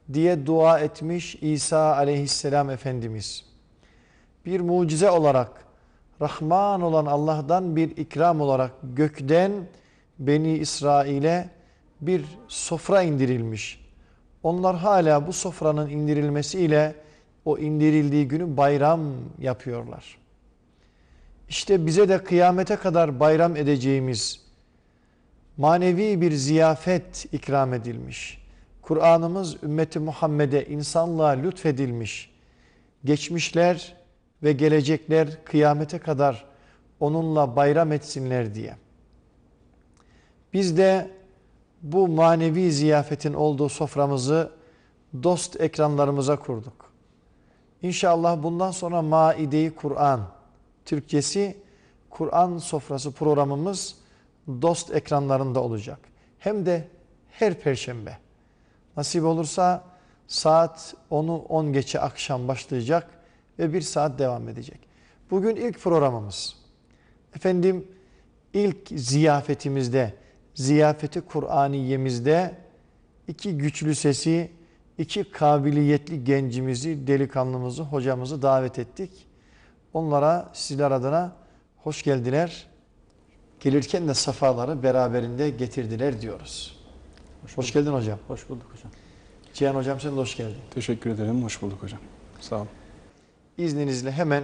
diye dua etmiş İsa aleyhisselam Efendimiz. Bir mucize olarak, Rahman olan Allah'tan bir ikram olarak gökten Beni İsrail'e bir sofra indirilmiş. Onlar hala bu sofranın indirilmesiyle o indirildiği günü bayram yapıyorlar. İşte bize de kıyamete kadar bayram edeceğimiz manevi bir ziyafet ikram edilmiş. Kur'an'ımız ümmeti Muhammed'e, insanlığa lütfedilmiş. Geçmişler ve gelecekler kıyamete kadar onunla bayram etsinler diye. Biz de bu manevi ziyafetin olduğu soframızı dost ekranlarımıza kurduk. İnşallah bundan sonra Maide-i Kur'an, Türkçesi Kur'an sofrası programımız dost ekranlarında olacak. Hem de her perşembe. Nasip olursa saat 10'u 10 geçe akşam başlayacak ve 1 saat devam edecek. Bugün ilk programımız. Efendim ilk ziyafetimizde, ziyafeti Kur'aniyemizde 2 güçlü sesi, 2 kabiliyetli gencimizi, delikanlımızı, hocamızı davet ettik. Onlara sizler adına hoş geldiler. Gelirken de safaları beraberinde getirdiler diyoruz. Hoş geldin hocam. Hoş bulduk hocam. Cihan hocam sen de hoş geldin. Teşekkür ederim. Hoş bulduk hocam. Sağ olun. İzninizle hemen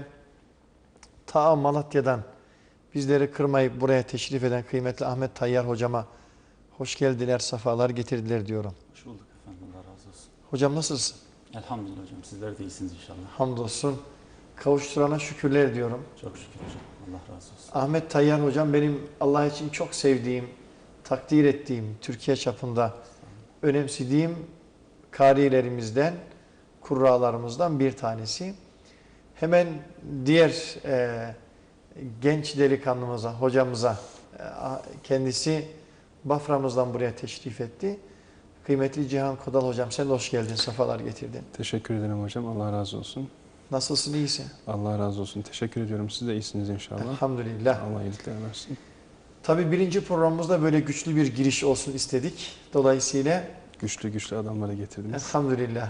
ta Malatya'dan bizleri kırmayıp buraya teşrif eden kıymetli Ahmet Tayyar hocama hoş geldiler, safalar getirdiler diyorum. Hoş bulduk efendim. Allah razı olsun. Hocam nasılsın? Elhamdülillah hocam. Sizler de iyisiniz inşallah. Hamdolsun. Kavuşturana şükürler diyorum. Çok şükür hocam. Allah razı olsun. Ahmet Tayyar hocam benim Allah için çok sevdiğim, takdir ettiğim, Türkiye çapında önemsediğim karilerimizden, kurralarımızdan bir tanesi. Hemen diğer genç delikanlımıza, hocamıza, kendisi Bafra'mızdan buraya teşrif etti. Kıymetli Cihan Kodal hocam sen de hoş geldin, sefalar getirdin. Teşekkür ederim hocam. Allah razı olsun. Nasılsın, iyisin? Allah razı olsun. Teşekkür ediyorum. Siz de iyisiniz inşallah. Elhamdülillah. Allah iyilikler versin. Tabii birinci programımızda böyle güçlü bir giriş olsun istedik. Dolayısıyla Güçlü adamları getirdiniz. elhamdülillah.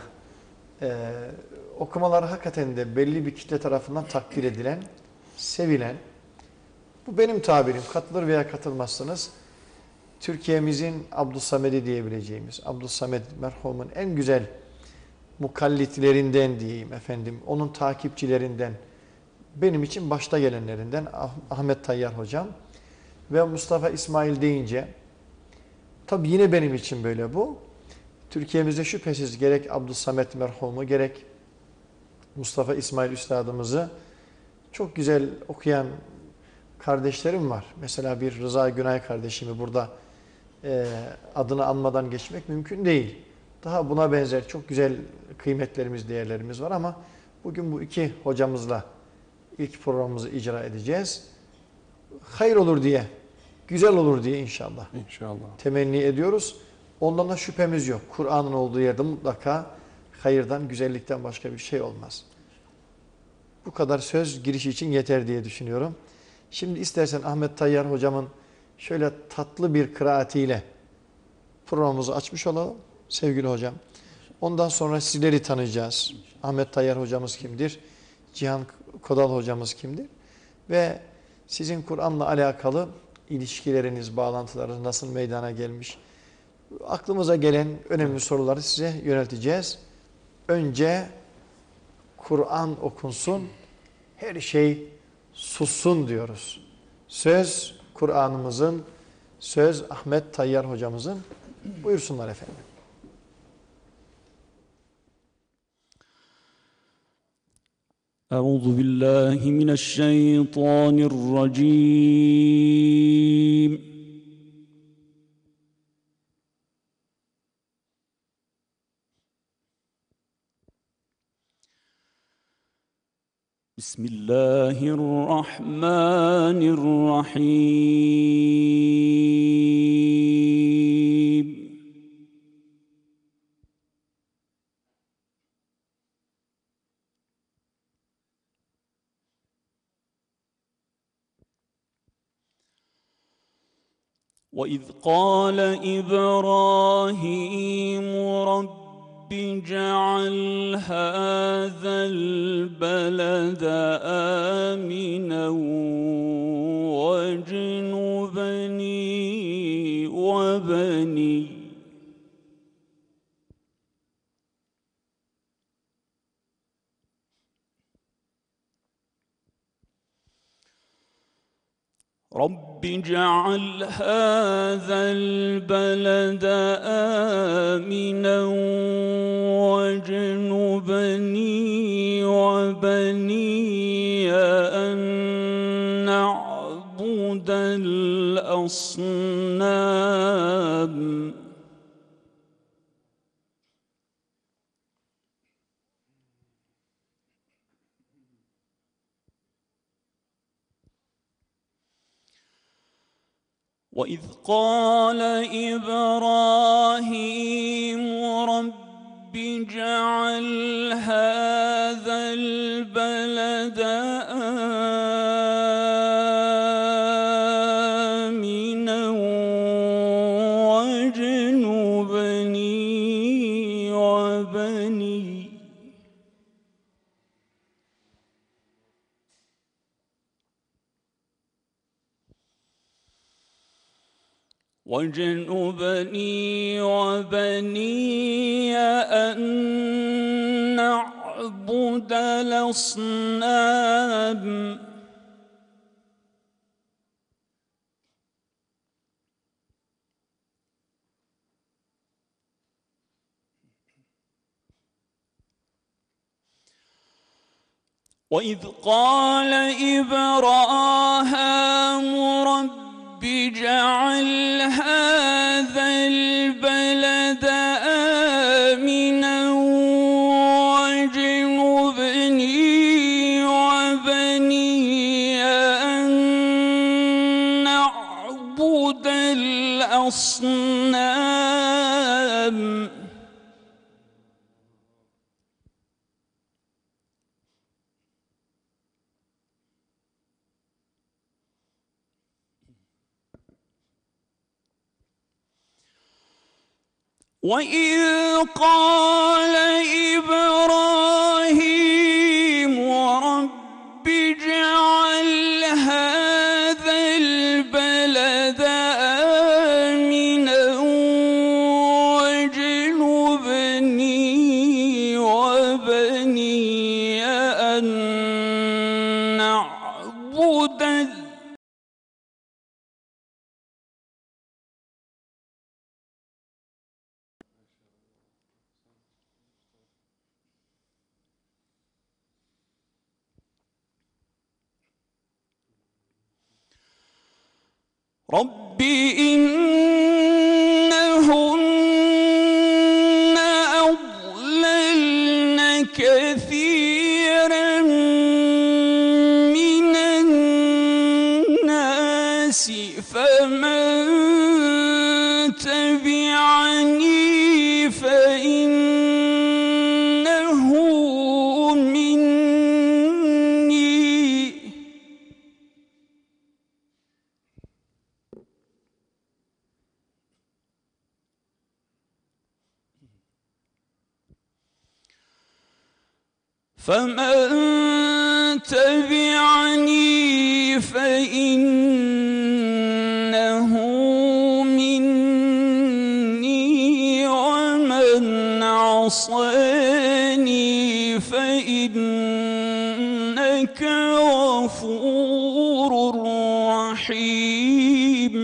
Okumaları hakikaten de belli bir kitle tarafından takdir edilen, sevilen, bu benim tabirim, katılır veya katılmazsınız, Türkiye'mizin Abdüssamed'i diyebileceğimiz, Abdüssamed merhumun en güzel mukallitlerinden diyeyim efendim, onun takipçilerinden, benim için başta gelenlerinden Ahmet Tayyar hocam ve Mustafa İsmail deyince, tabi yine benim için böyle bu. Türkiye'mizde şüphesiz gerek Abdüssamed merhumu gerek Mustafa İsmail üstadımızı çok güzel okuyan kardeşlerim var. Mesela bir Rıza Günay kardeşimi burada adını anmadan geçmek mümkün değil. Daha buna benzer çok güzel kıymetlerimiz, değerlerimiz var ama bugün bu 2 hocamızla ilk programımızı icra edeceğiz. Hayır olur diye, güzel olur diye inşallah. İnşallah. Temenni ediyoruz. Ondan da şüphemiz yok. Kur'an'ın olduğu yerde mutlaka hayırdan, güzellikten başka bir şey olmaz. Bu kadar söz giriş için yeter diye düşünüyorum. Şimdi istersen Ahmet Tayyar hocamın şöyle tatlı bir kıraatiyle programımızı açmış olalım sevgili hocam. Ondan sonra sizleri tanıyacağız. Ahmet Tayyar hocamız kimdir? Cihan Kodal hocamız kimdir? Ve sizin Kur'an'la alakalı ilişkileriniz, bağlantılarınız nasıl meydana gelmiş? Aklımıza gelen önemli soruları size yönelteceğiz. Önce Kur'an okunsun, her şey sussun diyoruz. Söz Kur'an'ımızın, söz Ahmet Tayyar hocamızın. Buyursunlar efendim. Euzu billahi mineşşeytanirracim. Bismillahirrahmanirrahim. وَإِذْ قَالَ إِبْرَاهِيمُ رَبِّ اجعل هذا البلد آمنا واجنبني وبني رب اجعل هذا البلد آمنا واجنبني وبني أن نعبد الأصنام وإذ قال إبراهيم رب اجعل هذا البلد آمنا واجنبني وبني أن نعبد الأصنام وإذ قال إبراهيم رب اجعل هذا البلد آمنا واجنبني وبني أن نعبد الأصنام وإذ قال إبراهيم رب اجعل هذا البلد آمنا واجنبني وبني أن نعبد رب إنهن أضللن كثيرا من الناس فمن تبعني فإنه مني مني ومن عصاني فإنك غفور رحيم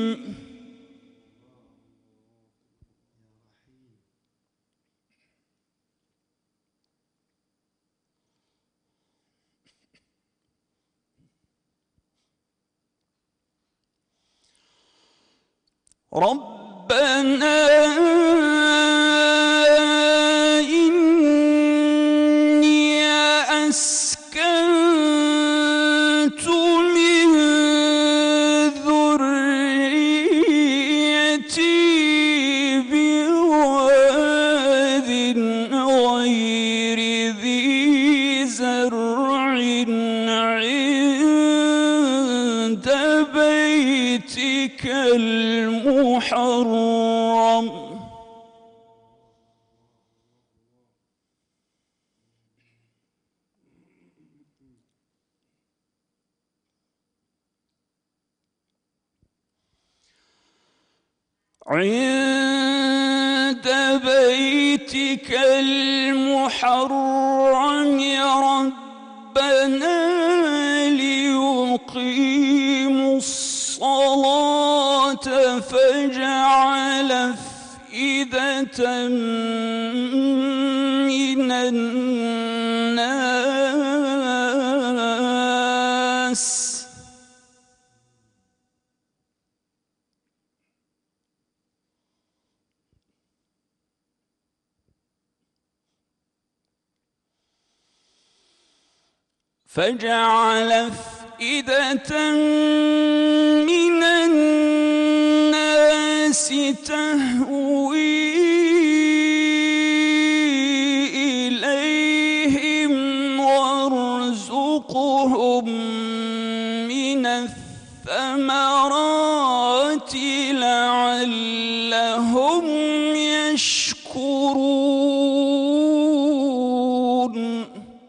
ربنا إني أسكنت من ذريتي بواد غير ذي زرع عند بيتك المحرم عند بيتك المحرم ربنا ليقيموا الصلاة فاجعل أفئدة من الناس فاجعل أفئدة من الناس تهوي إليهم وارزقهم من الثمرات لعلهم يشكرون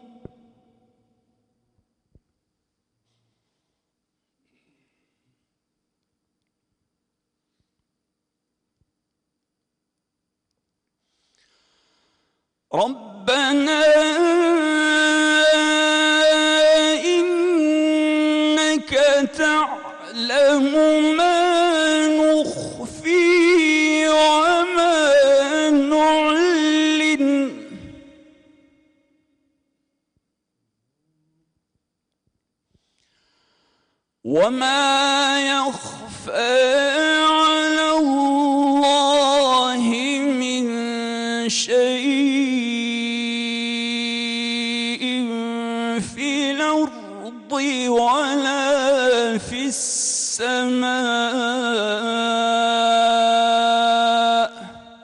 ربنا إنك تعلم ما نخفي وما نعلن وما يخفى على الله من شيء في الأرض ولا في السماء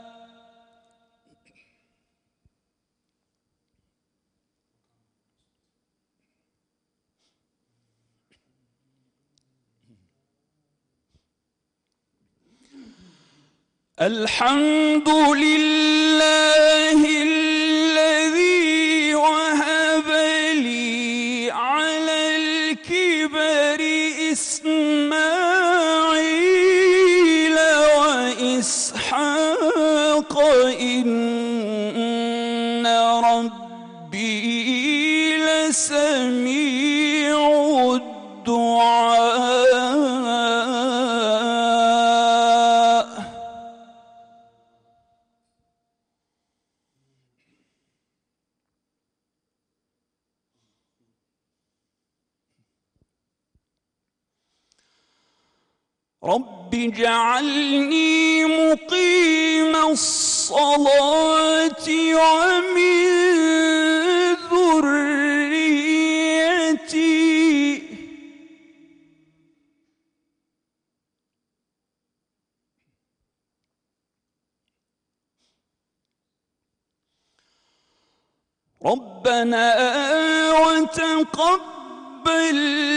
الحمد لله الذي وهب لي على الكبر إسماعيل وإسحاق إن ربي لسميع الدعاء رب اجعلني مقيم الصلاة ومن ذريتي ربنا وتقبل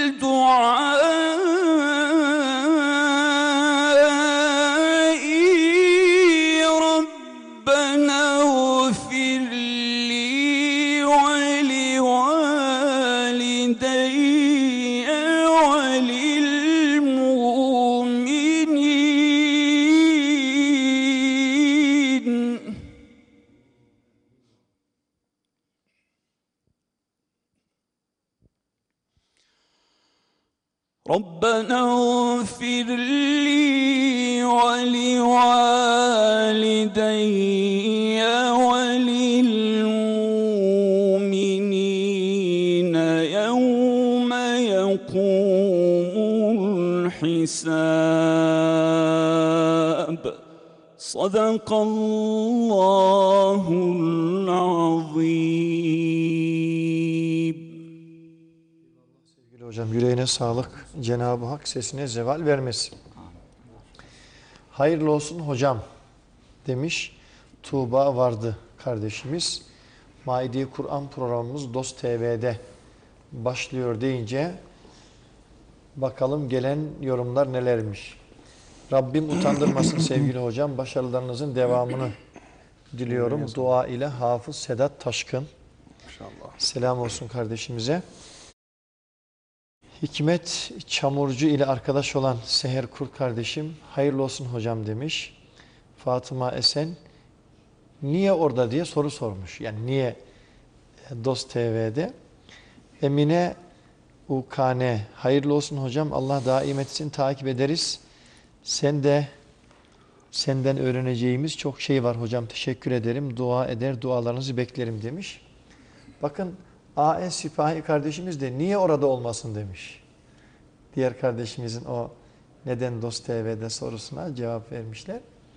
دعائي ربنا اغفر لي ولوالدي وللمؤمنين ربنا اغفر لي ولوالدي وللمؤمنين يوم يقوم الحساب صدق الله العظيم. Hocam yüreğine sağlık. Cenab-ı Hak sesine zeval vermesin. Hayırlı olsun hocam demiş Tuğba vardı kardeşimiz. Maide-i Kur'an programımız Dost TV'de başlıyor deyince bakalım gelen yorumlar nelermiş. Rabbim utandırmasın sevgili hocam. Başarılarınızın devamını diliyorum. Dua ile Hafız Sedat Taşkın. İnşallah. Selam olsun kardeşimize. Hikmet Çamurcu ile arkadaş olan Seher Kurt kardeşim hayırlı olsun hocam demiş. Fatıma Esen niye orada diye soru sormuş. Yani niye Dost TV'de? Emine UKN hayırlı olsun hocam. Allah daim etsin, takip ederiz. Senden öğreneceğimiz çok şey var hocam. Teşekkür ederim. Dua eder, dualarınızı beklerim demiş. Bakın AS Sipahi kardeşimiz de niye orada olmasın demiş. Diğer kardeşimizin o neden Dost TV'de sorusuna cevap vermişler.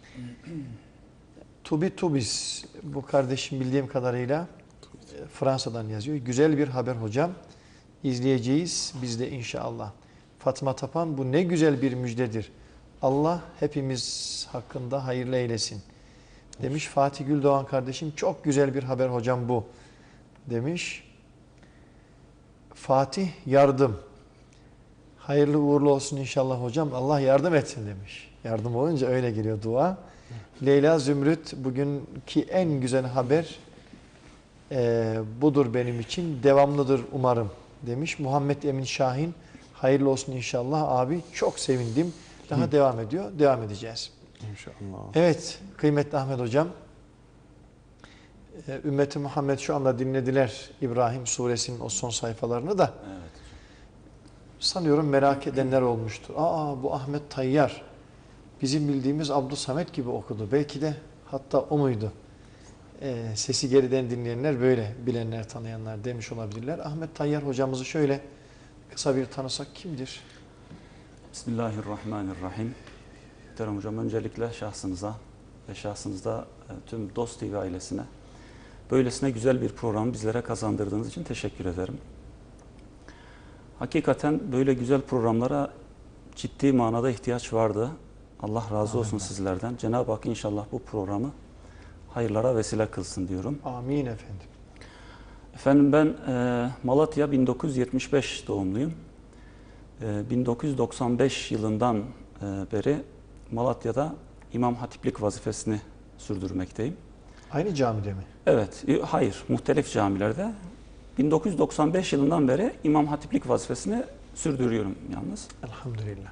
Tubis bu kardeşim bildiğim kadarıyla Fransa'dan yazıyor. Güzel bir haber hocam. İzleyeceğiz biz de inşallah. Fatma Tapan bu ne güzel bir müjdedir. Allah hepimiz hakkında hayırlı eylesin. Demiş Fatih Güldoğan kardeşim çok güzel bir haber hocam bu. Demiş. Fatih yardım. Hayırlı uğurlu olsun inşallah hocam. Allah yardım etsin demiş. Yardım olunca öyle geliyor dua. Leyla Zümrüt bugünkü en güzel haber budur benim için. Devamlıdır umarım demiş. Muhammed Emin Şahin hayırlı olsun inşallah abi. Çok sevindim. Daha devam ediyor. Devam edeceğiz. İnşallah. Evet kıymetli Ahmet hocam. Ümmeti Muhammed şu anda dinlediler İbrahim suresinin o son sayfalarını da. Evet. Sanıyorum merak edenler olmuştur. Aa bu Ahmet Tayyar bizim bildiğimiz Abdülsamet gibi okudu. Belki de hatta o muydu? Sesi geriden dinleyenler böyle bilenler tanıyanlar demiş olabilirler. Ahmet Tayyar hocamızı şöyle kısa bir tanısak kimdir? Bismillahirrahmanirrahim. Muhterem hocam öncelikle şahsınıza ve şahsınızda tüm Dost TV ailesine böylesine güzel bir programı bizlere kazandırdığınız için teşekkür ederim. Hakikaten böyle güzel programlara ciddi manada ihtiyaç vardı. Allah razı olsun sizlerden. Cenab-ı Hak inşallah bu programı hayırlara vesile kılsın diyorum. Amin efendim. Efendim ben Malatya 1975 doğumluyum. 1995 yılından beri Malatya'da İmam Hatiplik vazifesini sürdürmekteyim. Aynı camide mi? Evet, hayır, muhtelif camilerde. 1995 yılından beri İmam Hatiplik vazifesini sürdürüyorum yalnız. Elhamdülillah.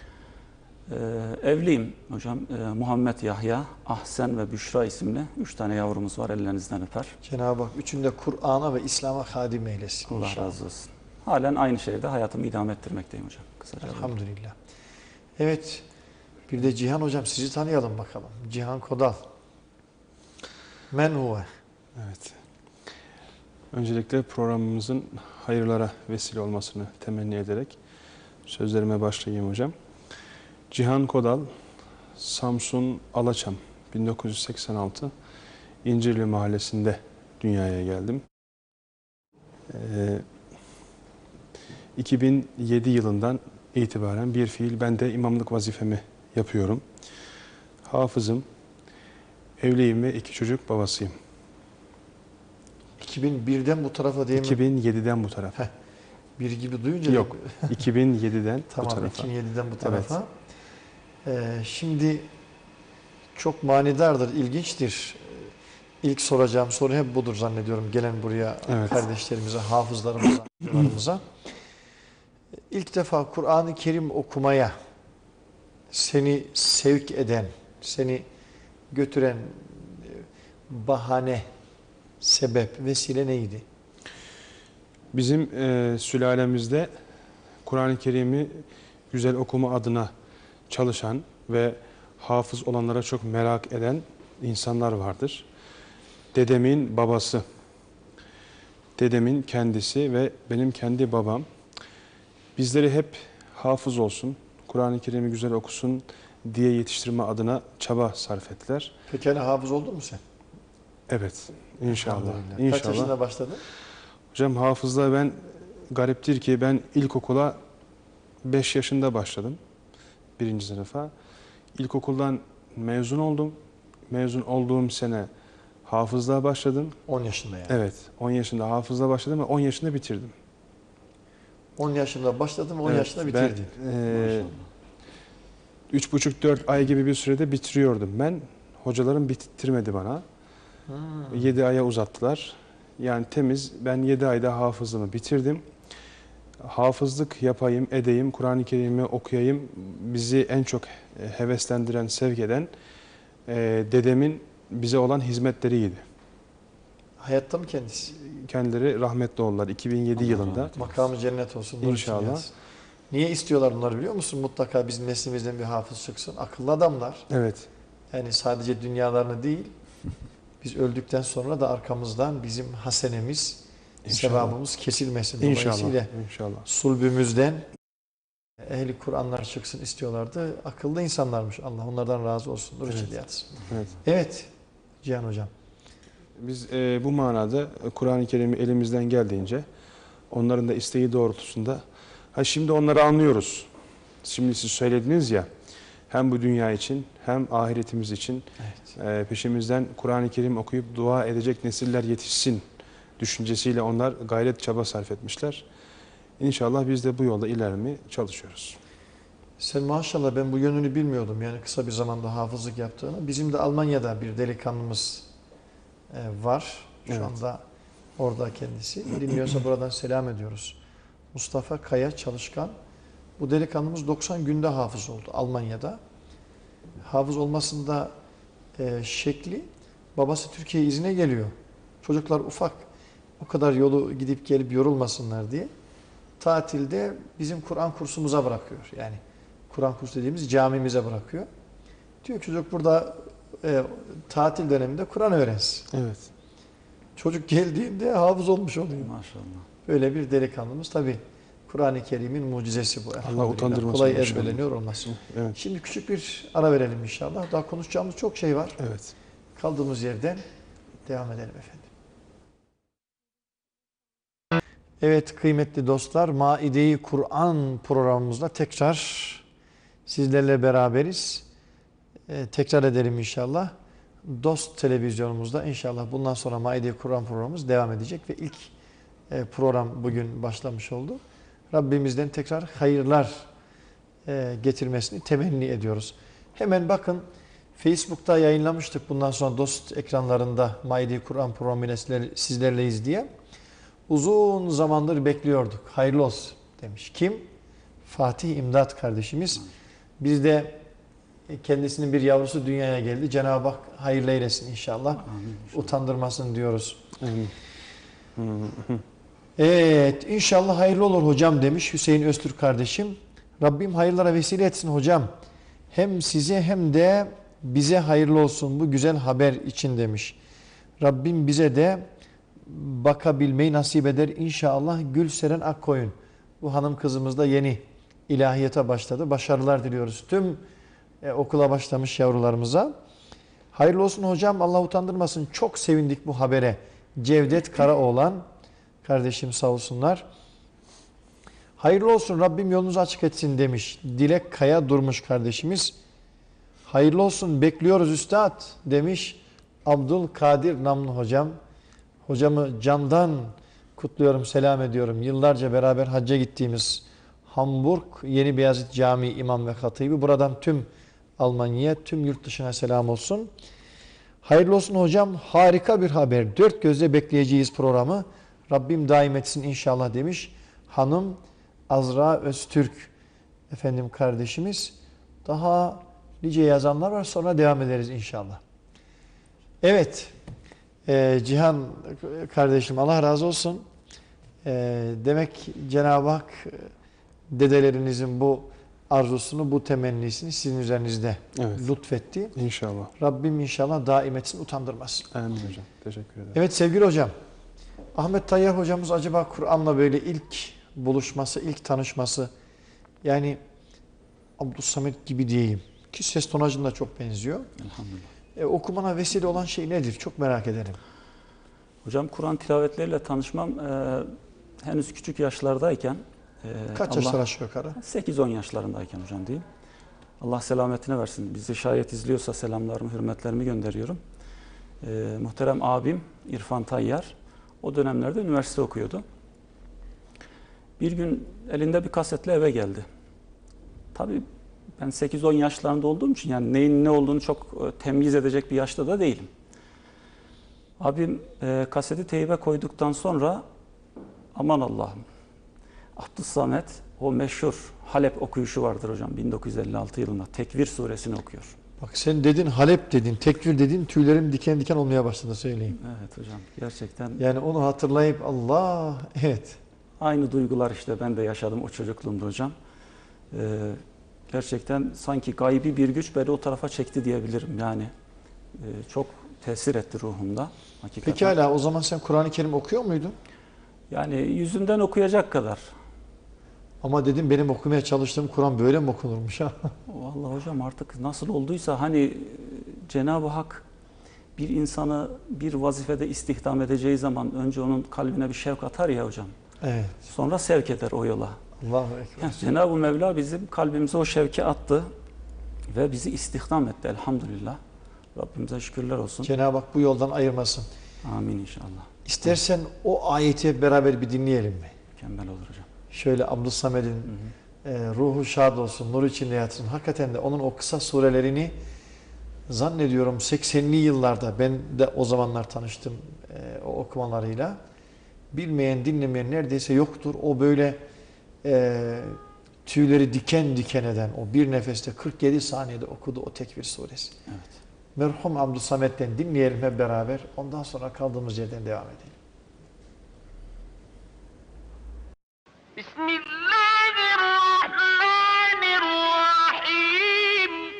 Evliyim hocam. Muhammed Yahya, Ahsen ve Büşra isimli 3 tane yavrumuz var. Ellerinizden öper. Cenab-ı Hak üçünü de Kur'an'a ve İslam'a hadim eylesin. Allah inşallah. razı olsun. Halen aynı şehirde hayatımı idame ettirmekteyim hocam. Kısaca. Elhamdülillah. Evet. Bir de Cihan hocam sizi tanıyalım bakalım. Cihan Kodal. Men huve. Evet. Öncelikle programımızın hayırlara vesile olmasını temenni ederek sözlerime başlayayım hocam. Cihan Kodal, Samsun Alaçam, 1986 İncirli Mahallesi'nde dünyaya geldim. 2007 yılından itibaren bir fiil ben de imamlık vazifemi yapıyorum. Hafızım, evliyim ve 2 çocuk babasıyım. 2001'den bu tarafa değil mi? 2007'den bu tarafa. Bir gibi duyunca Yok, 2007'den bu tamam tarafa. 2007'den bu tarafa. Şimdi çok manidardır, ilginçtir. İlk soracağım soru hep budur zannediyorum. Gelen buraya Evet. kardeşlerimize, hafızlarımıza, hocalarımıza. İlk defa Kur'an-ı Kerim okumaya seni sevk eden, seni götüren bahane, sebep, vesile neydi? Bizim sülalemizde Kur'an-ı Kerim'i güzel okuma adına çalışan ve hafız olanlara çok merak eden insanlar vardır. Dedemin babası, dedemin kendisi ve benim kendi babam bizleri hep hafız olsun, Kur'an-ı Kerim'i güzel okusun diye yetiştirme adına çaba sarf ettiler. Pekala hafız oldun mu sen? Evet, inşallah. Elhamdülillah. İnşallah. Kaç yaşında başladın? Hocam hafızlığa ben gariptir ki ben ilkokula 5 yaşında başladım. 1. sınıfa. İlkokuldan mezun oldum. Mezun olduğum sene hafızlığa başladım. 10 yaşında yani. Evet, 10 yaşında hafızlığa başladım ve 10 yaşında bitirdim. 10 yaşında başladın, 10 Evet, yaşında bitirdin. Ben 3,5-4 ay gibi bir sürede bitiriyordum ben. Hocalarım bitirmedi bana. 7 aya uzattılar. Yani temiz, ben 7 ayda hafızlığımı bitirdim. Hafızlık yapayım, edeyim, Kur'an-ı Kerim'i okuyayım. Bizi en çok heveslendiren, sevk eden dedemin bize olan hizmetleriydi. Hayatta mı kendisi? Kendileri rahmetli oldular 2007 yılında. Makamı cennet olsun. nur İnşallah. içinde yatsın. Niye istiyorlar bunları biliyor musun? Mutlaka bizim neslimizden bir hafız çıksın. Akıllı adamlar. Evet. Yani sadece dünyalarını değil, biz öldükten sonra da arkamızdan bizim hasenemiz, İnşallah. sevabımız kesilmesin. İnşallah. Dolayısıyla İnşallah. sulbümüzden ehli Kur'anlar çıksın istiyorlardı. Akıllı insanlarmış. Allah onlardan razı olsun. Nur içinde yatsın. Evet. Evet Cihan Hocam. Biz bu manada Kur'an-ı Kerim'i elimizden geldiğince onların da isteği doğrultusunda şimdi onları anlıyoruz. Şimdi siz söylediniz ya hem bu dünya için hem ahiretimiz için peşimizden Kur'an-ı Kerim okuyup dua edecek nesiller yetişsin düşüncesiyle onlar gayret çaba sarf etmişler. İnşallah biz de bu yolda ilerlemeye çalışıyoruz. Sen maşallah ben bu yönünü bilmiyordum. Yani kısa bir zamanda hafızlık yaptığını. Bizim de Almanya'da bir delikanlımız var. Şu Evet. anda orada kendisi. Dinliyorsa buradan selam ediyoruz. Mustafa Kaya Çalışkan. Bu delikanlımız 90 günde hafız oldu Almanya'da. Hafız olmasında şekli babası Türkiye'ye izine geliyor. Çocuklar ufak. O kadar yolu gidip gelip yorulmasınlar diye. Tatilde bizim Kur'an kursumuza bırakıyor. Yani Kur'an kursu dediğimiz camimize bırakıyor. Diyor ki çocuk burada tatil döneminde Kur'an öğrensin. Evet. Çocuk geldiğinde hafız olmuş oluyor. Maşallah. Böyle bir delikanlımız. Tabi Kur'an-ı Kerim'in mucizesi bu. Allah utandırmasın. Kolay inşallah. ezberleniyor olmasın. Evet. Şimdi küçük bir ara verelim inşallah. Daha konuşacağımız çok şey var. Evet. Kaldığımız yerden devam edelim efendim. Evet kıymetli dostlar, Maide-i Kur'an programımızda tekrar sizlerle beraberiz. Tekrar edelim inşallah. Dost televizyonumuzda inşallah bundan sonra Maide-i Kur'an programımız devam edecek ve ilk program bugün başlamış oldu. Rabbimizden tekrar hayırlar getirmesini temenni ediyoruz. Hemen bakın Facebook'ta yayınlamıştık bundan sonra dost ekranlarında Maide-i Kur'an programıyla sizlerleyiz diye. Uzun zamandır bekliyorduk. Hayırlı olsun demiş. Kim? Fatih İmdat kardeşimiz. Biz de kendisinin bir yavrusu dünyaya geldi. Cenab-ı Hak hayırlı eylesin inşallah. Amin. Utandırmasın diyoruz. Amin. Evet inşallah hayırlı olur hocam demiş Hüseyin Öztürk kardeşim. Rabbim hayırlara vesile etsin hocam. Hem size hem de bize hayırlı olsun bu güzel haber için demiş. Rabbim bize de bakabilmeyi nasip eder inşallah. Gülseren Akkoyun. Bu hanım kızımız da yeni ilahiyata başladı. Başarılar diliyoruz tüm okula başlamış yavrularımıza. Hayırlı olsun hocam. Allah utandırmasın. Çok sevindik bu habere. Cevdet Karaoğlan kardeşim sağ olsunlar. Hayırlı olsun Rabbim yolunuzu açık etsin demiş. Dilek Kaya Durmuş kardeşimiz. Hayırlı olsun bekliyoruz üstad demiş. Abdülkadir Namlı hocam. Hocamı candan kutluyorum, selam ediyorum. Yıllarca beraber hacca gittiğimiz Hamburg Yeni Beyazıt Camii imam ve hatibi. Buradan tüm Almanya'ya, tüm yurt dışına selam olsun. Hayırlı olsun hocam. Harika bir haber. Dört gözle bekleyeceğiz programı. Rabbim daim etsin inşallah demiş. Hanım Azra Öztürk efendim kardeşimiz. Daha nice yazanlar var. Sonra devam ederiz inşallah. Evet. Cihan kardeşim Allah razı olsun. Demek Cenab-ı Hak dedelerinizin bu arzusunu, bu temennisini sizin üzerinizde lütfetti. İnşallah. Rabbim inşallah daim etsin, utandırmasın. Amin hocam. Teşekkür ederim. Evet sevgili hocam. Ahmet Tayyar hocamız acaba Kur'an'la böyle ilk buluşması, ilk tanışması yani Abdülsamet gibi diyeyim ki ses tonajına çok benziyor. Elhamdülillah. Okumana vesile olan şey nedir? Çok merak ederim. Hocam Kur'an tilavetleriyle tanışmam henüz küçük yaşlardayken Kaç yaşlar aşağı yukarı? 8-10 yaşlarındayken hocam diyeyim. Allah selametine versin. Bizi şayet izliyorsa selamlarımı, hürmetlerimi gönderiyorum. Muhterem abim İrfan Tayyar o dönemlerde üniversite okuyordu. Bir gün elinde bir kasetle eve geldi. Tabii ben 8-10 yaşlarında olduğum için yani neyin ne olduğunu çok temyiz edecek bir yaşta da değilim. Abim kaseti teybe koyduktan sonra aman Allah'ım Abdülsamet o meşhur Halep okuyuşu vardır hocam 1956 yılında Tekvir suresini okuyor. Bak sen dedin, Halep dedin, tekfir dedin, tüylerim diken diken olmaya başladı söyleyeyim. Evet hocam, gerçekten Yani onu hatırlayıp Allah, evet. aynı duygular işte ben de yaşadım o çocukluğumda hocam. Gerçekten sanki gaybi bir güç beni o tarafa çekti diyebilirim yani. Çok tesir etti ruhumda hakikaten. Peki hala o zaman sen Kur'an-ı Kerim okuyor muydun? Yani yüzünden okuyacak kadar. Ama dedim benim okumaya çalıştığım Kur'an böyle mi okunurmuş ha? Vallahi hocam artık nasıl olduysa hani Cenab-ı Hak bir insanı bir vazifede istihdam edeceği zaman önce onun kalbine bir şevk atar ya hocam. Evet. Sonra sevk eder o yola. Allahu Ekber. Yani Cenab-ı Mevla bizim kalbimize o şevki attı ve bizi istihdam etti elhamdülillah. Rabbimize şükürler olsun. Cenab-ı Hak bu yoldan ayırmasın. Amin inşallah. İstersen o ayeti beraber bir dinleyelim mi? Mükemmel olur hocam. Şöyle Abdüssamed'in ruhu şad olsun, nur içinde yatsın. Hakikaten de onun o kısa surelerini zannediyorum 80'li yıllarda ben de o zamanlar tanıştım o okumalarıyla. Bilmeyen, dinlemeyen neredeyse yoktur. O böyle tüyleri diken diken eden o bir nefeste 47 saniyede okudu o Tekvir suresi. Evet. Merhum Abdüssamed'den dinleyelim hep beraber. Ondan sonra kaldığımız yerden devam edelim. Bismillahirrahmanirrahim.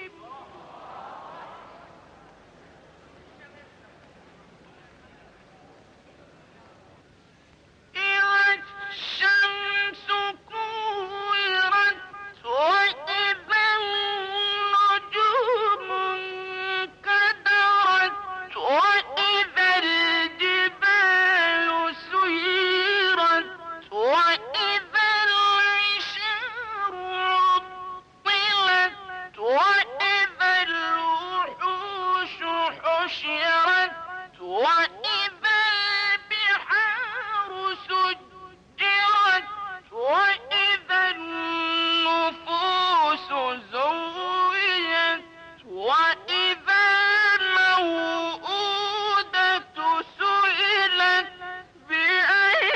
الشمس كورت وإذا النجوم انكدرت وإذا الجبال سيرت وإذا العشار عطلت وإذا الوحوش حشرت وإذا البحار سجرت وإذا النفوس زوجت وإذا الموءودة سئلت بأي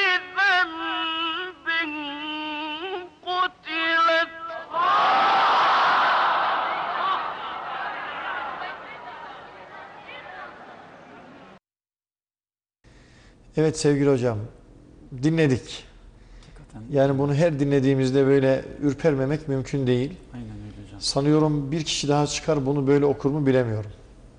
ذنب قتلت. Evet sevgili hocam, dinledik. Hakikaten. Yani bunu her dinlediğimizde böyle ürpermemek mümkün değil. Aynen öyle hocam. Sanıyorum bir kişi daha çıkar bunu böyle okur mu bilemiyorum.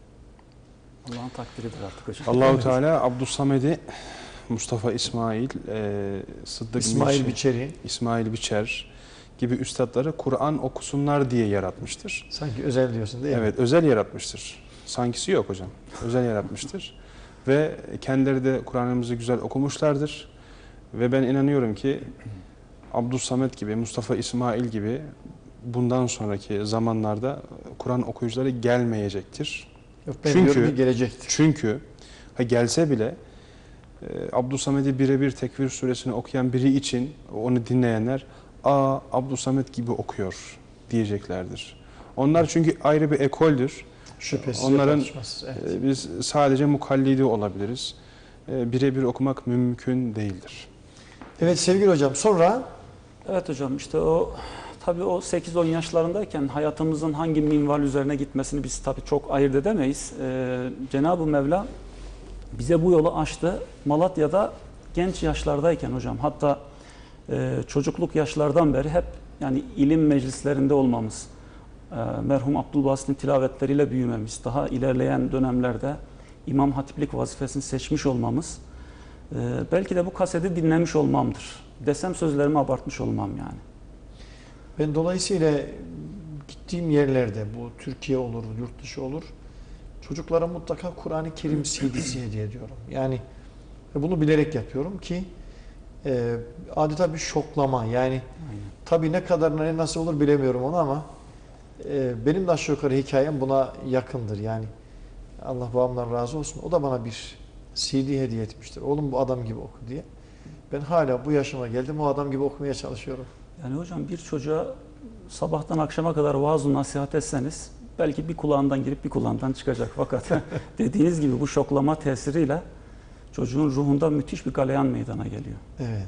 Allah'ın takdiridir artık hocam. Allahu Teala Abdüssamed'i Mustafa İsmail, Sıddık İsmail Mirşi, Biçeri İsmail Biçer gibi üstadları Kur'an okusunlar diye yaratmıştır. sanki özel diyorsun değil mi? Evet, özel yaratmıştır. Sankisi yok hocam. Özel yaratmıştır. Ve kendileri de Kur'an'ımızı güzel okumuşlardır. Ve ben inanıyorum ki Abdüssamed gibi, Mustafa İsmail gibi bundan sonraki zamanlarda Kur'an okuyucuları gelmeyecektir. Yok, ben Çünkü- diyorum ki gelecektir. Çünkü gelse bile Abdüssamed'i birebir Tekvir suresini okuyan biri için onu dinleyenler Abdüssamed gibi okuyor diyeceklerdir. Onlar çünkü ayrı bir ekoldür. Şüphesiz Onların tartışmasız, evet. biz sadece mukallidi olabiliriz. Birebir okumak mümkün değildir. Evet sevgili hocam, sonra Evet hocam işte o tabii o 8-10 yaşlarındayken hayatımızın hangi minval üzerine gitmesini biz tabii çok ayırt edemeyiz. Cenab-ı Mevla bize bu yolu açtı. Malatya'da genç yaşlardayken hocam hatta çocukluk yaşlardan beri hep yani ilim meclislerinde olmamız, merhum Abdülbasit'in tilavetleriyle büyümemiz, daha ilerleyen dönemlerde İmam Hatiplik vazifesini seçmiş olmamız, belki de bu kaseti dinlemiş olmamdır. Desem sözlerimi abartmış olmam yani. ben dolayısıyla gittiğim yerlerde bu Türkiye olur, yurt dışı olur. Çocuklara mutlaka Kur'an-ı Kerim CD'si hediye ediyorum. Yani bunu bilerek yapıyorum ki adeta bir şoklama. Yani Aynen. tabii ne kadar nasıl olur bilemiyorum onu ama benim de aşağı yukarı hikayem buna yakındır. Yani Allah babamdan razı olsun. O da bana bir CD hediye etmiştir. Oğlum bu adam gibi oku diye. Ben hala bu yaşıma geldim o adam gibi okumaya çalışıyorum. Yani hocam bir çocuğa sabahtan akşama kadar vaaz-ı nasihat etseniz belki bir kulağından girip bir kulağından çıkacak. Fakat dediğiniz gibi bu şoklama tesiriyle çocuğun ruhunda müthiş bir galeyan meydana geliyor. Evet.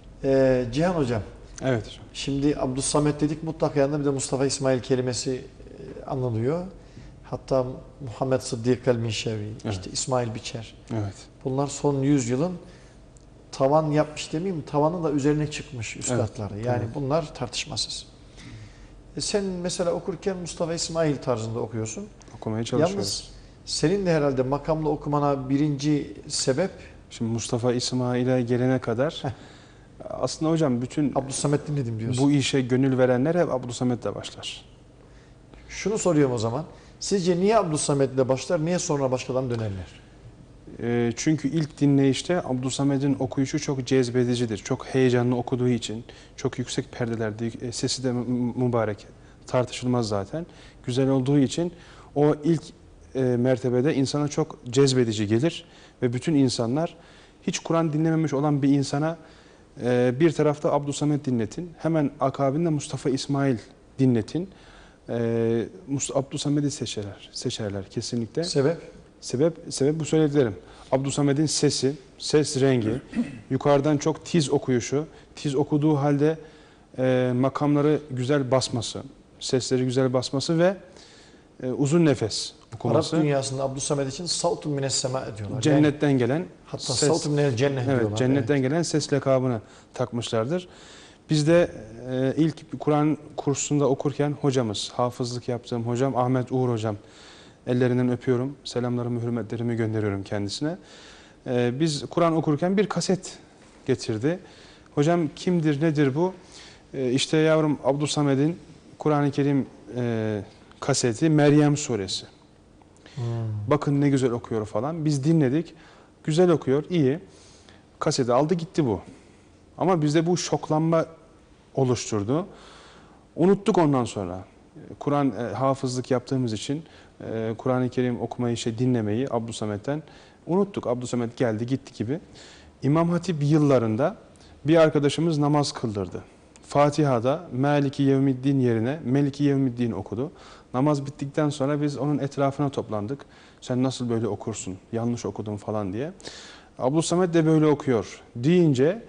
Cihan hocam, Evet hocam. şimdi Abdüssamed dedik mutlaka yanında bir de Mustafa İsmail kelimesi anılıyor. Hatta Muhammed Sıddık el-Minşevi, Evet. işte İsmail Biçer. Evet. Bunlar son 100 yılın tavan yapmış demeyeyim, tavanı da üzerine çıkmış üst Evet, katları. Yani evet. bunlar tartışmasız. Sen mesela okurken Mustafa İsmail tarzında okuyorsun. Okumaya çalışıyoruz. Yalnız senin de herhalde makamlı okumana birinci sebep Şimdi Mustafa İsmail'e gelene kadar aslında hocam bütün Abdülsamet dinledim diyorsun. bu işe gönül verenler hep Abdülsamet'le başlar. Şunu soruyorum o zaman. Sizce niye Abdülsamet'le başlar, niye sonra başkadan dönerler? Çünkü ilk dinleyişte Abdülsamet'in okuyuşu çok cezbedicidir. Çok heyecanlı okuduğu için, çok yüksek perdelerde, sesi de mübarek, tartışılmaz zaten. Güzel olduğu için o ilk mertebede insana çok cezbedici gelir. Ve bütün insanlar, hiç Kur'an dinlememiş olan bir insana bir tarafta Abdülsamet dinletin, hemen akabinde Mustafa İsmail dinletin. Abdülsamet'i seçerler kesinlikle. Sebep? Sebep bu söylediklerim. Abdülsamet'in sesi, ses rengi, yukarıdan çok tiz okuyuşu, tiz okuduğu halde makamları güzel basması, sesleri güzel basması ve uzun nefes okuması. Arap dünyasında Abdülsamet için savtun mines sema diyorlar. Cennetten gelen hatta ses, savtun minel cennet evet, diyorlar. cennetten gelen ses lakabını takmışlardır. Biz de ilk Kur'an kursunda okurken hocamız, hafızlık yaptığım hocam Ahmet Uğur hocam, ellerinden öpüyorum, selamlarımı, hürmetlerimi gönderiyorum kendisine. Biz Kur'an okurken bir kaset getirdi. Hocam kimdir, nedir bu? İşte yavrum Abdülsamet'in Kur'an-ı Kerim kaseti Meryem suresi. Bakın ne güzel okuyor falan. Biz dinledik. Güzel okuyor, iyi. Kaseti aldı gitti bu. Ama bizde bu şoklanma oluşturdu. Unuttuk ondan sonra. Kur'an hafızlık yaptığımız için Kur'an-ı Kerim okumayı, dinlemeyi Abdülsamet'ten unuttuk. Abdülsamet geldi gitti gibi. İmam Hatip yıllarında bir arkadaşımız namaz kıldırdı. Fatiha'da Maliki Yevmiddin yerine Meliki Yevmiddin okudu. Namaz bittikten sonra biz onun etrafına toplandık. Sen nasıl böyle okursun, yanlış okudun falan diye. Abdülsamet de böyle okuyor deyince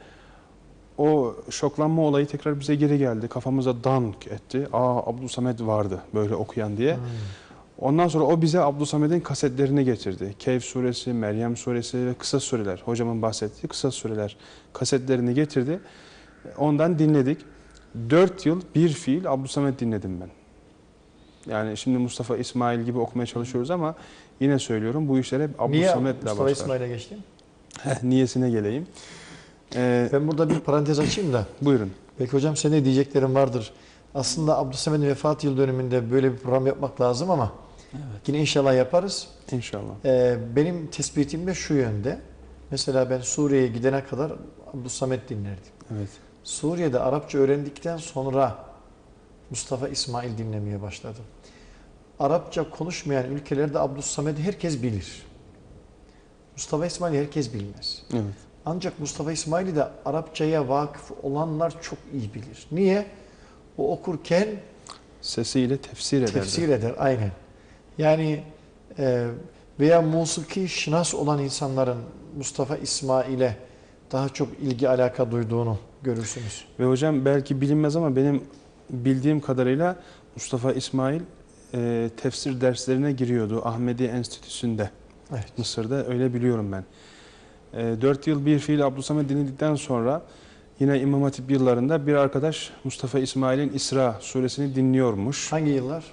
o şoklanma olayı tekrar bize geri geldi. Kafamıza dank etti. Abdülsamet vardı böyle okuyan diye. Ondan sonra o bize Abdülsamet'in kasetlerini getirdi. Kehf suresi, Meryem suresi ve kısa sureler. Hocamın bahsettiği kısa sureler kasetlerini getirdi. Ondan dinledik. 4 yıl bir fiil Abdülsamet dinledim ben. Yani şimdi Mustafa İsmail gibi okumaya çalışıyoruz ama yine söylüyorum bu işler hep Niye Abdülsamet'le Mustafa başlar. İsmail'e geçtin? Niyesine geleyim. Ben burada bir parantez açayım da. Buyurun. Belki hocam senin de diyeceklerin vardır. Aslında Abdülsamet'in vefat yıl dönümünde böyle bir program yapmak lazım ama yine inşallah yaparız. İnşallah. Benim tespitim de şu yönde. Mesela ben Suriye'ye gidene kadar Abdülsamet dinlerdim. Evet. Suriye'de Arapça öğrendikten sonra Mustafa İsmail dinlemeye başladım. Arapça konuşmayan ülkelerde Abdülsamet'i herkes bilir. Mustafa İsmail'i herkes bilmez. Evet. Ancak Mustafa İsmail'i de Arapçaya vakıf olanlar çok iyi bilir. Niye? O okurken Sesiyle tefsir ederdi. tefsir eder, aynen. Yani veya musiki şinas olan insanların Mustafa İsmail'e daha çok ilgi alaka duyduğunu görürsünüz. Ve hocam belki bilinmez ama benim bildiğim kadarıyla Mustafa İsmail tefsir derslerine giriyordu Ahmedi Enstitüsü'nde. Evet. Mısır'da öyle biliyorum ben. 4 yıl bir fiil Abdülsamet dinledikten sonra yine İmam Hatip yıllarında bir arkadaş Mustafa İsmail'in İsra suresini dinliyormuş. Hangi yıllar?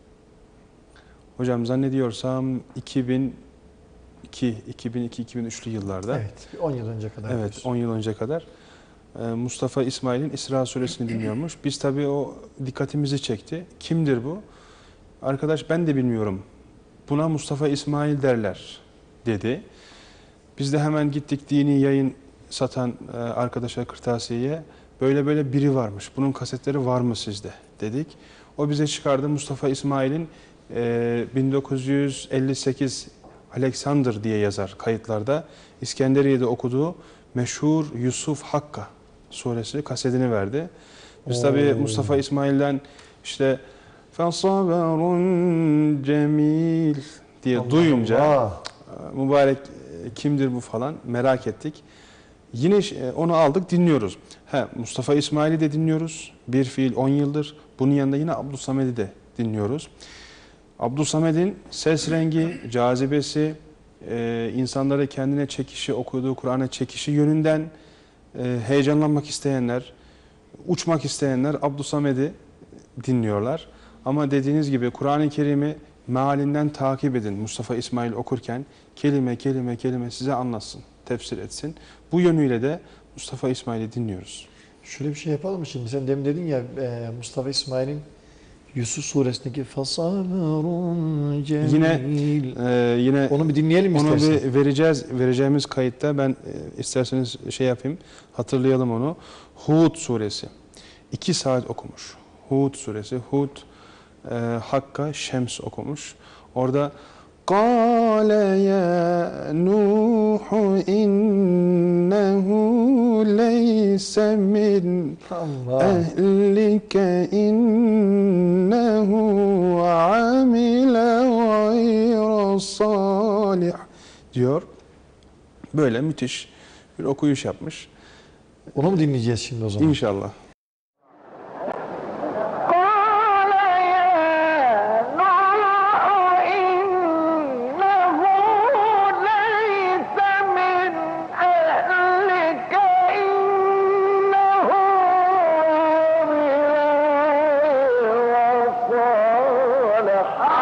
Hocam zannediyorsam 2002-2003'lü yıllarda. Evet, 10 yıl önce kadar. Evet, diyorsun. 10 yıl önce kadar. Mustafa İsmail'in İsra suresini dinliyormuş. Biz tabii o dikkatimizi çekti. Kimdir bu? Arkadaş ben de bilmiyorum. Buna Mustafa İsmail derler dedi. Biz de hemen gittik dini yayın satan arkadaşa kırtasiyeye. Böyle böyle biri varmış. Bunun kasetleri var mı sizde dedik. O bize çıkardı Mustafa İsmail'in 1958 Alexander diye yazar kayıtlarda. İskenderiye'de okuduğu meşhur Yusuf Hakka suresi kasetini verdi. Biz tabii Mustafa İsmail'den işte فَصَبَرٌ cemil diye Allah duyunca Allah. mübarek kimdir bu falan merak ettik. Yine onu aldık dinliyoruz. Mustafa İsmail'i de dinliyoruz. Bir fiil 10 yıldır. Bunun yanında yine Abdülsamet'i de dinliyoruz. Abdülsamed'in ses rengi, cazibesi, insanları kendine çekişi, okuduğu Kur'an'a çekişi yönünden heyecanlanmak isteyenler, uçmak isteyenler Abdülsamed'i dinliyorlar. Ama dediğiniz gibi Kur'an-ı Kerim'i mealinden takip edin. Mustafa İsmail okurken kelime kelime size anlatsın, tefsir etsin. Bu yönüyle de Mustafa İsmail'i dinliyoruz. Şöyle bir şey yapalım mı şimdi? Sen demin dedin ya Mustafa İsmail'in Yusuf suresindeki fasalun cemil. Yine Onu bir dinleyelim onu istersen. bir vereceğimiz kayıtta ben isterseniz şey yapayım, hatırlayalım onu. Hud suresi. 2 saat okumuş. Hud suresi. Hud Hakka Şems okumuş. Orada قَالَ يَا نُوحُ إِنَّهُ لَيْسَ مِنْ Allah. أَهْلِكَ إِنَّهُ عَمِلَ غَيْرَ صَالِحٍ diyor. Böyle müthiş bir okuyuş yapmış. Onu mu dinleyeceğiz şimdi o zaman? İnşallah. قال يا نوح إنه ليس من أهلك إنه عمل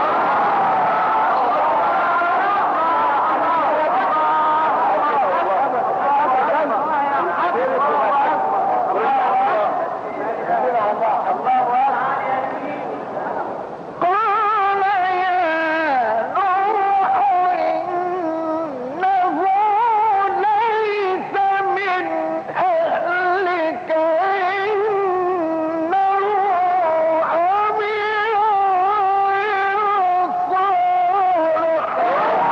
قال يا نوح إنه ليس من أهلك إنه عمل غير صالح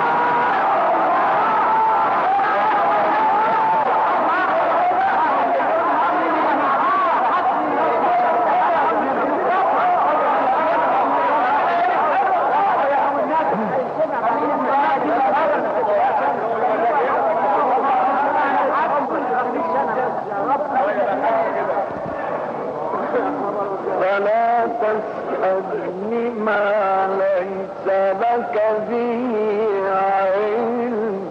فلا تسألني ما ليس لك به علم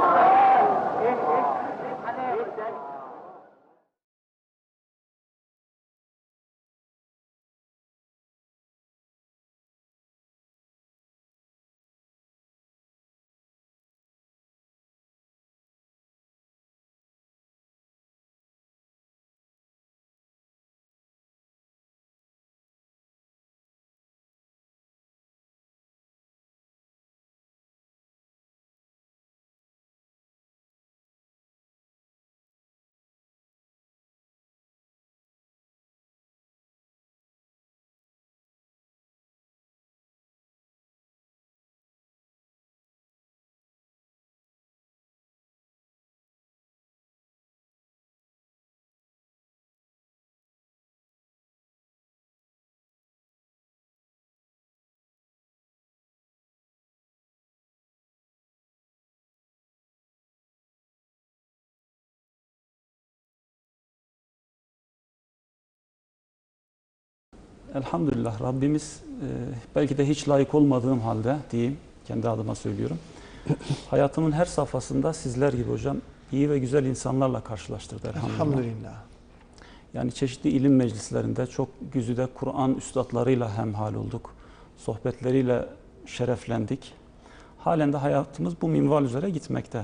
Elhamdülillah Rabbimiz belki de hiç layık olmadığım halde diyeyim, kendi adıma söylüyorum. Hayatımın her safhasında sizler gibi hocam iyi ve güzel insanlarla karşılaştırdı elhamdülillah. Elhamdülillah. Yani çeşitli ilim meclislerinde çok güzide Kur'an üstadlarıyla hemhal olduk. Sohbetleriyle şereflendik. Halen de hayatımız bu minval üzere gitmekte.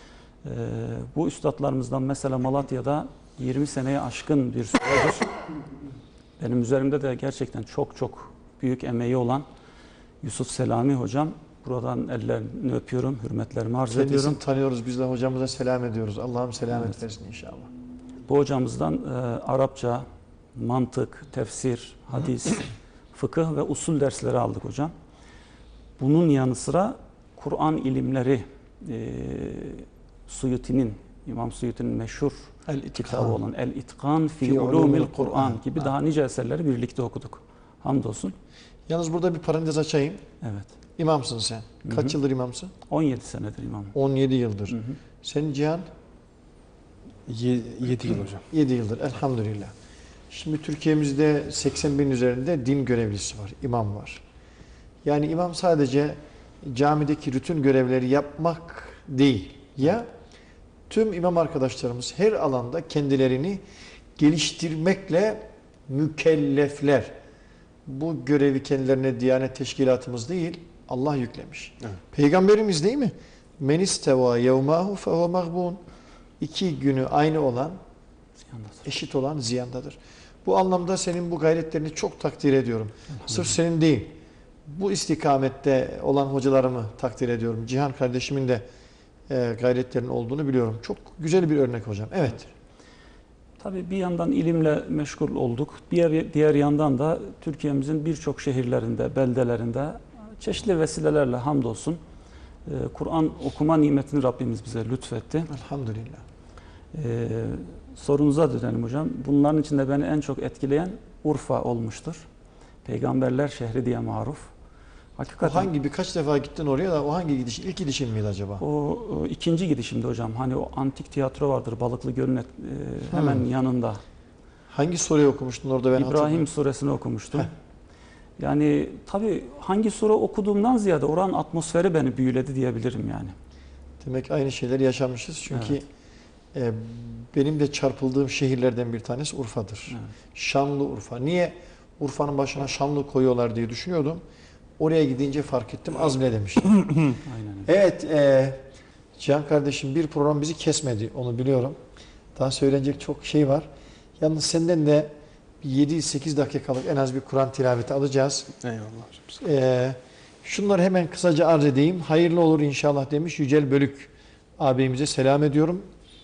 Bu üstadlarımızdan mesela Malatya'da 20 seneye aşkın bir süredir benim üzerimde de gerçekten çok büyük emeği olan Yusuf Selami hocam. Buradan ellerini öpüyorum, hürmetlerimi arz ediyorum. Kendisini tanıyoruz, biz de hocamıza selam ediyoruz. Allah'ım selamet versin inşallah. Bu hocamızdan Arapça, mantık, tefsir, hadis, fıkıh ve usul dersleri aldık hocam. Bunun yanı sıra Kur'an ilimleri, Suyuti'nin, İmam Suyuti'nin meşhur kitabı olan El-İtkan fi Ulumil Kur'an gibi daha nice eserleri birlikte okuduk. Hamdolsun. Yalnız burada bir parantez açayım. Evet. İmamsın sen. Kaç yıldır imamsın? 17 senedir imamım. 17 yıldır. Senin Cihan? 7 yıl hocam. 7 yıldır elhamdülillah. Şimdi Türkiye'mizde 80 bin üzerinde din görevlisi var, imam var. Yani imam sadece camideki rutin görevleri yapmak değil. Ya tüm imam arkadaşlarımız her alanda kendilerini geliştirmekle mükellefler. Bu görevi kendilerine Diyanet Teşkilatımız değil, Allah yüklemiş. Evet. Peygamberimiz değil mi? Men isteva yevmahu fehuve mağbun. 2 günü aynı olan, eşit olan ziyandadır. Bu anlamda senin bu gayretlerini çok takdir ediyorum. Sırf senin değil, bu istikamette olan hocalarımı takdir ediyorum. Cihan kardeşimin de gayretlerinin olduğunu biliyorum. Çok güzel bir örnek hocam. Evet. Tabii bir yandan ilimle meşgul olduk. Diğer yandan da Türkiye'mizin birçok şehirlerinde, beldelerinde çeşitli vesilelerle hamdolsun Kur'an okuma nimetini Rabbimiz bize lütfetti. Elhamdülillah. Sorunuza dönelim hocam. Bunların içinde beni en çok etkileyen Urfa olmuştur. Peygamberler şehri diye maruf. O Hakikaten birkaç defa gittin oraya da o hangi gidiş? İlk gidişin miydi acaba? o ikinci gidişimde hocam. Hani o antik tiyatro vardır Balıklı Göl'ün hemen yanında. Hangi sureyi okumuştun orada ben İbrahim hatırlıyorum. suresini okumuştum. Yani tabii hangi sure okuduğumdan ziyade oranın atmosferi beni büyüledi diyebilirim yani. Demek aynı şeyler yaşamışız. Çünkü benim de çarpıldığım şehirlerden bir tanesi Urfa'dır. Evet. Şanlıurfa. Niye Urfa'nın başına Şanlı koyuyorlar diye düşünüyordum. Oraya gidince fark ettim. Azmelemiştim. Aynen öyle. Evet. Cihan kardeşim bir program bizi kesmedi. Onu biliyorum. Daha söylenecek çok şey var. Yalnız senden de 7-8 dakikalık en az bir Kur'an tilaveti alacağız. Eyvallah hocam. Şunları hemen kısaca arz edeyim. Hayırlı olur inşallah demiş Yücel Bölük abimize selam ediyorum.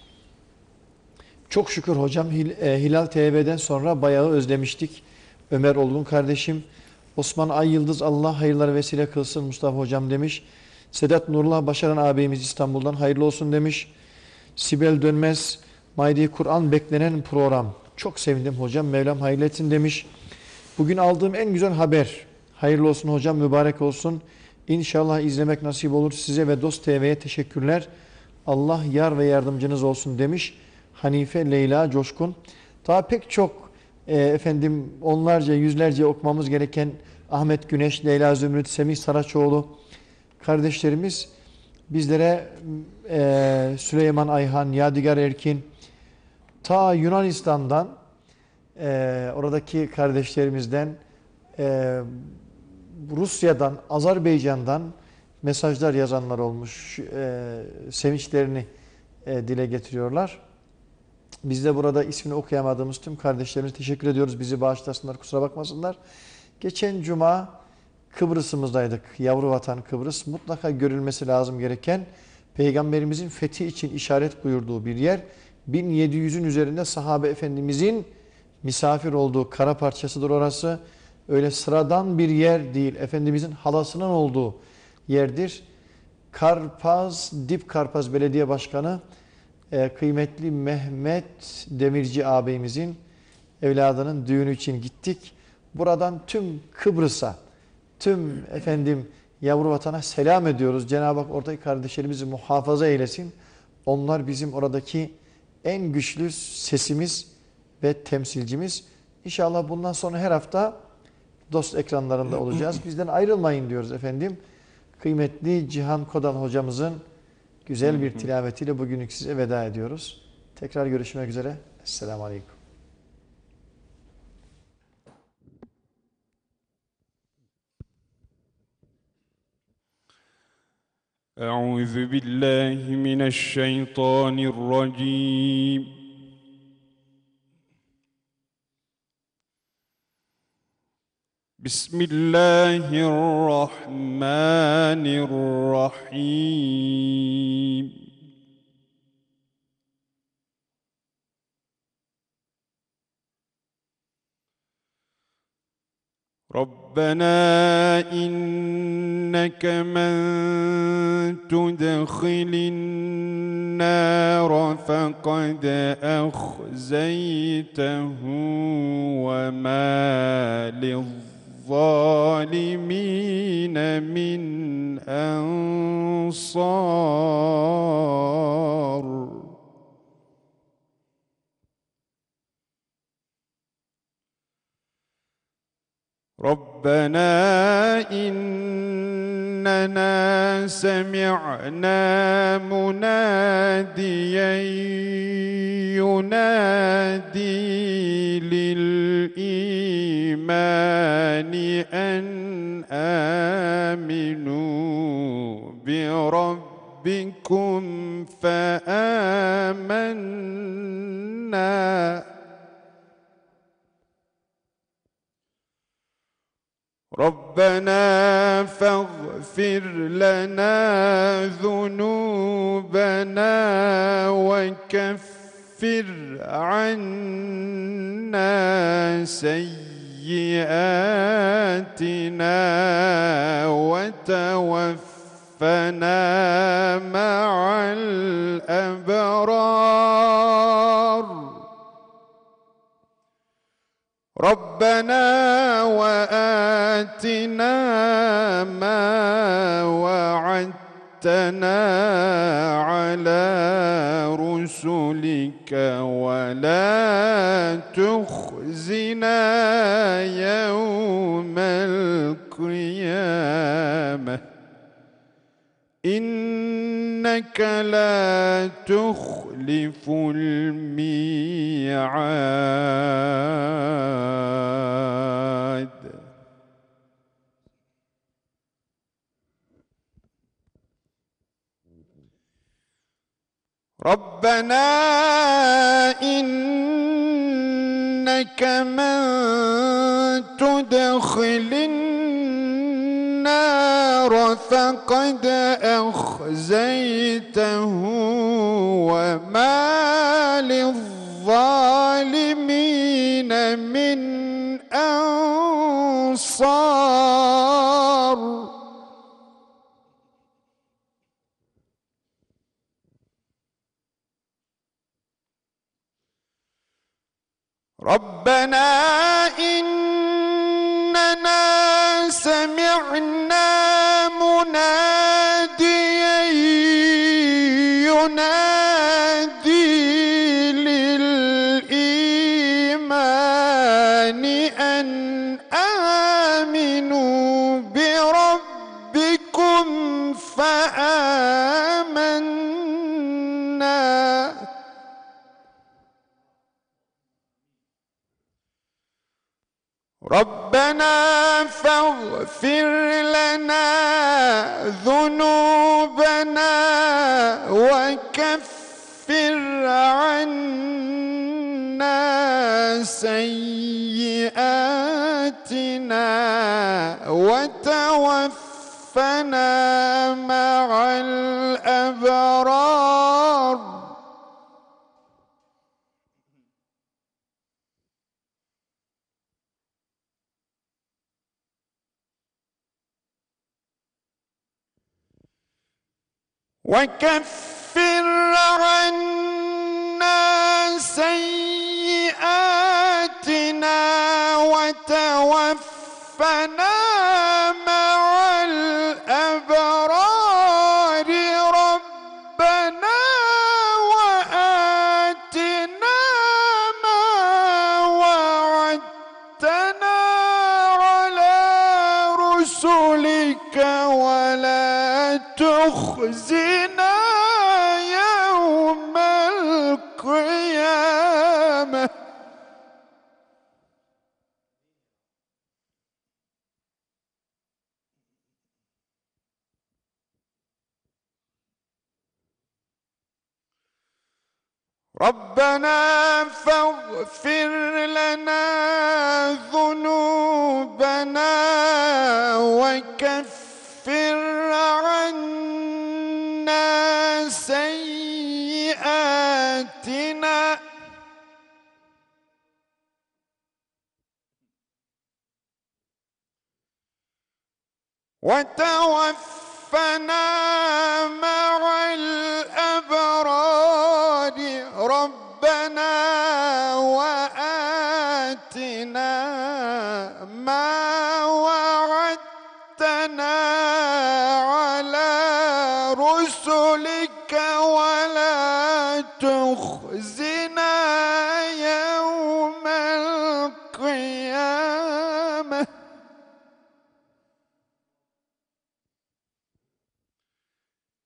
Çok şükür hocam Hilal TV'den sonra bayağı özlemiştik. Ömer Olgun kardeşim. Osman Ay Yıldız Allah hayırlara vesile kılsın Mustafa hocam demiş. Sedat Nurullah Başaran ağabeyimiz İstanbul'dan hayırlı olsun demiş. Sibel Dönmez Maide-i Kur'an beklenen program. Çok sevindim hocam. Mevlam hayırlı etsin demiş. Bugün aldığım en güzel haber. Hayırlı olsun hocam, mübarek olsun. İnşallah izlemek nasip olur. Size ve Dost TV'ye teşekkürler. Allah yar ve yardımcınız olsun demiş. Hanife Leyla Coşkun. Daha pek çok onlarca, yüzlerce okumamız gereken Ahmet Güneş, Leyla Zümrüt, Semih Saraçoğlu kardeşlerimiz bizlere Süleyman Ayhan, Yadigar Erkin, ta Yunanistan'dan oradaki kardeşlerimizden Rusya'dan, Azerbaycan'dan mesajlar yazanlar olmuş. Sevinçlerini dile getiriyorlar. Biz de burada ismini okuyamadığımız tüm kardeşlerimize teşekkür ediyoruz. Bizi bağışlasınlar, kusura bakmasınlar. Geçen cuma Kıbrıs'ımızdaydık. Yavru vatan Kıbrıs. Mutlaka görülmesi lazım gereken Peygamberimizin fethi için işaret buyurduğu bir yer. 1700'ün üzerinde sahabe efendimizin misafir olduğu kara parçasıdır orası. Öyle sıradan bir yer değil. Efendimizin halasının olduğu yerdir. Karpaz, Dip Karpaz Belediye Başkanı kıymetli Mehmet Demirci ağabeyimizin evladının düğünü için gittik. Buradan tüm Kıbrıs'a, tüm yavru vatana selam ediyoruz. Cenab-ı Hak oradaki kardeşlerimizi muhafaza eylesin. Onlar bizim oradaki en güçlü sesimiz ve temsilcimiz. İnşallah bundan sonra her hafta Dost ekranlarında olacağız. Bizden ayrılmayın diyoruz efendim. Kıymetli Cihan Kodal hocamızın güzel bir tilavetiyle bugünlük size veda ediyoruz. Tekrar görüşmek üzere. Esselamu Aleyküm. أعوذ بالله من الشيطان الرجيم بسم الله الرحمن الرحيم ربنا إنك من تدخل النار فقد أخزيته وما للظالمين من أنصار إننا سمعنا مناديا ينادي للإيمان أن آمنوا بربكم فآمنا ربنا فاغفر لنا ذنوبنا وكفر عنا سيئاتنا وتوفنا مع الأبرار ربنا وآتنا ما وعدتنا على رسلك ولا تخزنا يوم القيامة إنك لا تخلف الميعاد ربنا إنك من تدخل النار فقد أخزيته وما للظالمين من أنصار ربنا إننا سمعنا مناديا ينادي للإيمان أن آمنوا بربكم فآمنا ربنا فاغفر لنا ذنوبنا وكفر عنا سيئاتنا وتوفنا مع الأبرار وكفر عنا سيئاتنا وتوفنا مع الأبرار ربنا وآتنا ما وعدتنا على رسلك ولا تخزنا يوم القيامة ربنا فاغفر لنا ذنوبنا وكفر عنا سيئاتنا وتوفنا مع الأبرار ربنا وآتنا ما وعدتنا على رسلك ولا تخزنا يوم القيامة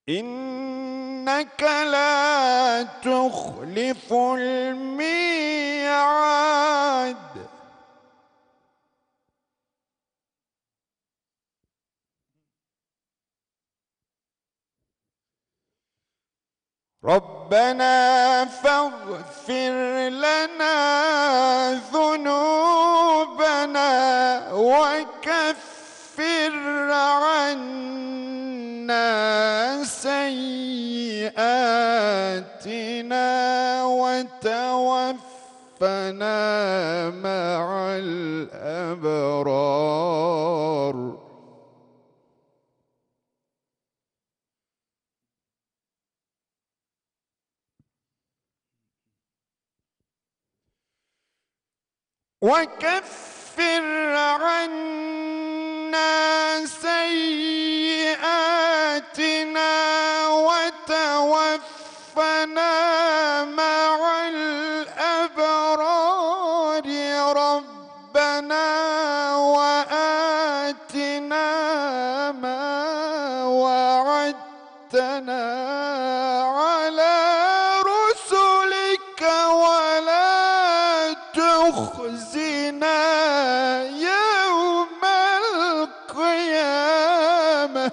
إنك لا تخلف الميعاد ربنا فاغفر لنا ذنوبنا وكفر عنا سيئاتنا وتوفنا مع الأبرار وكفر عنا سيئاتنا وتوفنا مع الأبرار ربنا وآتنا ما وعدتنا على رسلك ولا تخزنا يوم القيامة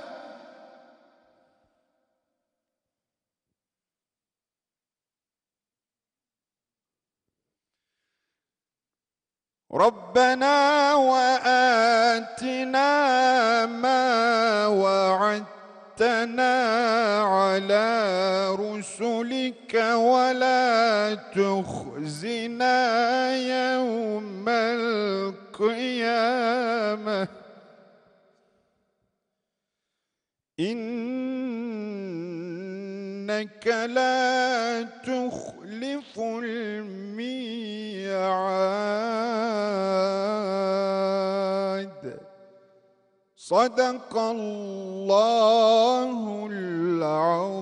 ربنا وآتنا ما وعدتنا على رسلك ولا تخزنا يوم القيامة إنك لا تخلف الميعاد صدق الله العظيم